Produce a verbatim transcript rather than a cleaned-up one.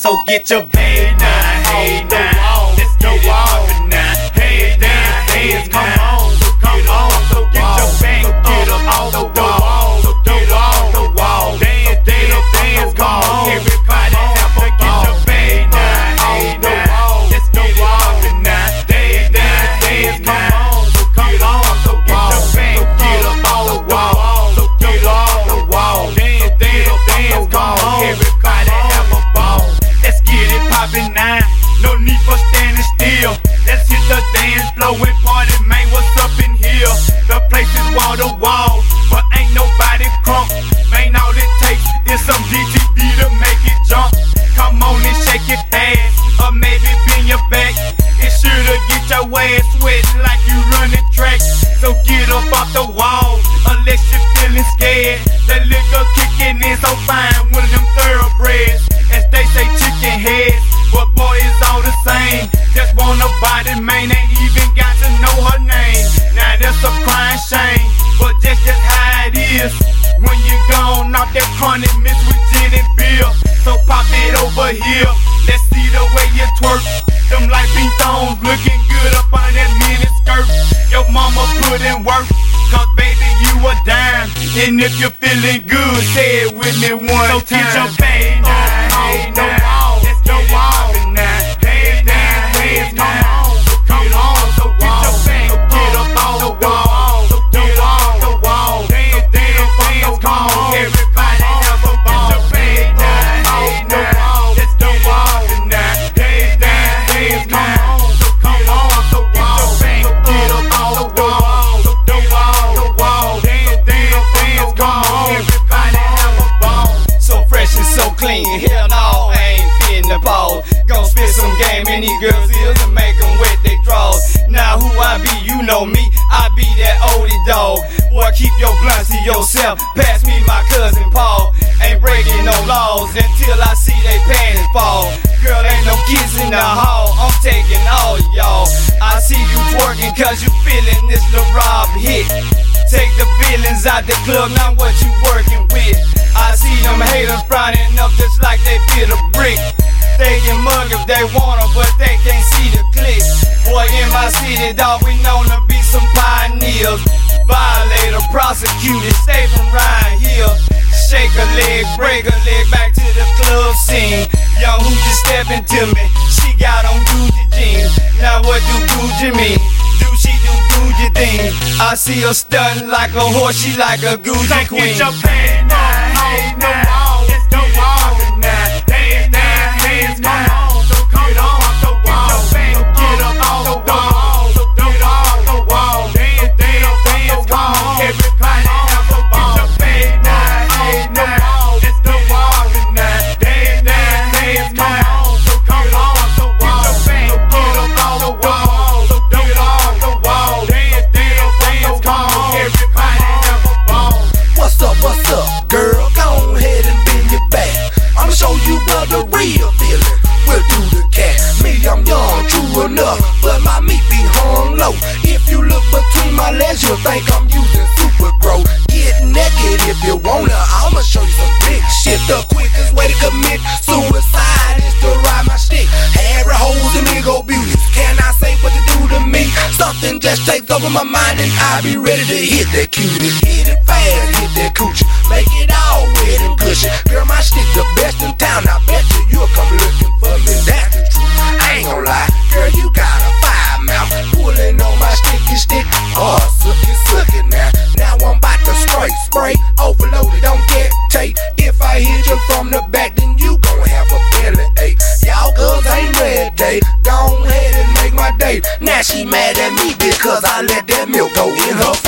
so get your bag now. Hey now, let's get it poppin' now. Hey now, hands come on, so come on, so get your bag, get up off the wall, so get up off the wall. Dance, dance, dance, come on, everybody have to get your bag now. Hey now, let's get it poppin' now. Dance, dance, dance, come on, so come on, so get your bag, get up off the wall, so get up off the wall. Dance, dance, dance, come on, everybody have a ball. Let's get it poppin' now, no need for standing still. Let's hit the dance floor and party, man, what's up in here? The place is wall to wall, but ain't nobody crunk. Man, all it takes is some D T B to make it jump. Come on and shake your ass, or maybe bend your back. It's sure to get your ass sweating like you running track. So get up off the wall, unless you're feeling scared. The liquor kicking in so fine, one of them thoroughbreds. As they say, chicken heads, but boy, it's all the same. Just want a body, man, ain't even got to know her name. Now that's a crying shame, but that's just how it is. When you gone off that chronic mix with gin and beer. So pop it over here, let's see the way you twerk. Them light pink thongs looking good up under that mini skirt. Your mama put in work, cause baby you a dime. And if you're feeling good, say it with me one so time. So get your bag now, hey now, let's get it poppin' now. Hey now, hands come on, so come on, so get your bag, get up off the wall, so get off the wall. Dance, dance, dance, come on, everybody have a ball. Get your bag now, hey now, let's get it poppin' now. Hey now, hands come on, so come on, so get your bag, get up off the wall, so get off the wall. Dance, dance, dance, come on, everybody have a ball. So fresh and so clean, hell no, I ain't fitting the ball. Gon' spit some game in these girls' ears and make them wet they draws. Now who I be, you know me, I be that oldie dog. Boy, keep your blunts to yourself, pass me my cousin Paul. Ain't breaking no laws until I see they panties fall. Girl, ain't no kids in the hall, I'm taking all y'all. I see you twerking cause you feeling this Lil Rob hit. Take the feelings out the club, not what you working with. I see them haters frowning up just like they bit a brick. They can mug if they wanna, but they can't see the click. Boy, in my city, dawg, we known to be some pioneers. Violator, prosecuted, stay from right here. Shake a leg, break a leg, back to the club scene. Young Hoochie stepping to me, she got on Gucci jeans. Now what do Gucci mean? Do she do Gucci things? I see her stunting like a horse, she like a Gucci so queen. Get your bag now, hey now, let's get it poppin' now. Dance, dance, hands come on, so get off the wall, so get up off the wall, so get off the wall. Dance, dance, dance, come on, everybody have a ball. Get your bag now, hey now, let's get it poppin' now. Dance, dance, hands come on, so get off the wall, so get up off the wall, so get off the wall. Dance, dance, dance, come on, everybody have a ball. What's up, what's up, girl? Go ahead and bend your back. I'ma show you what the real feeling will do the cat. Me, I'm young, true enough, but my meat be hung low. If you look between my legs, you'll think I'm using Super Grow. Get naked if you wanna, I'ma show you some big shit. The quickest way to commit suicide is to ride my stick. Harry holes and big old beauties. Can I say what to do to me? Something just takes over my mind and I be ready to hit that cutie. Hit it fast, hit that coochie, make it all wet and gushy. Girl, my stick the best in town, I bet you you'll come looking for me. That's the truth, I ain't gon' lie. Girl, you got a fire mouth, pulling on my sticky stick. Oh, suck it, suck it now. Now I'm about to spray, spray, overloaded, don't get tape. If I hit you from the back, then you gon' have a belly ache. Y'all girls ain't ready, go ahead and make my day. Now she mad at me because I let that milk go in her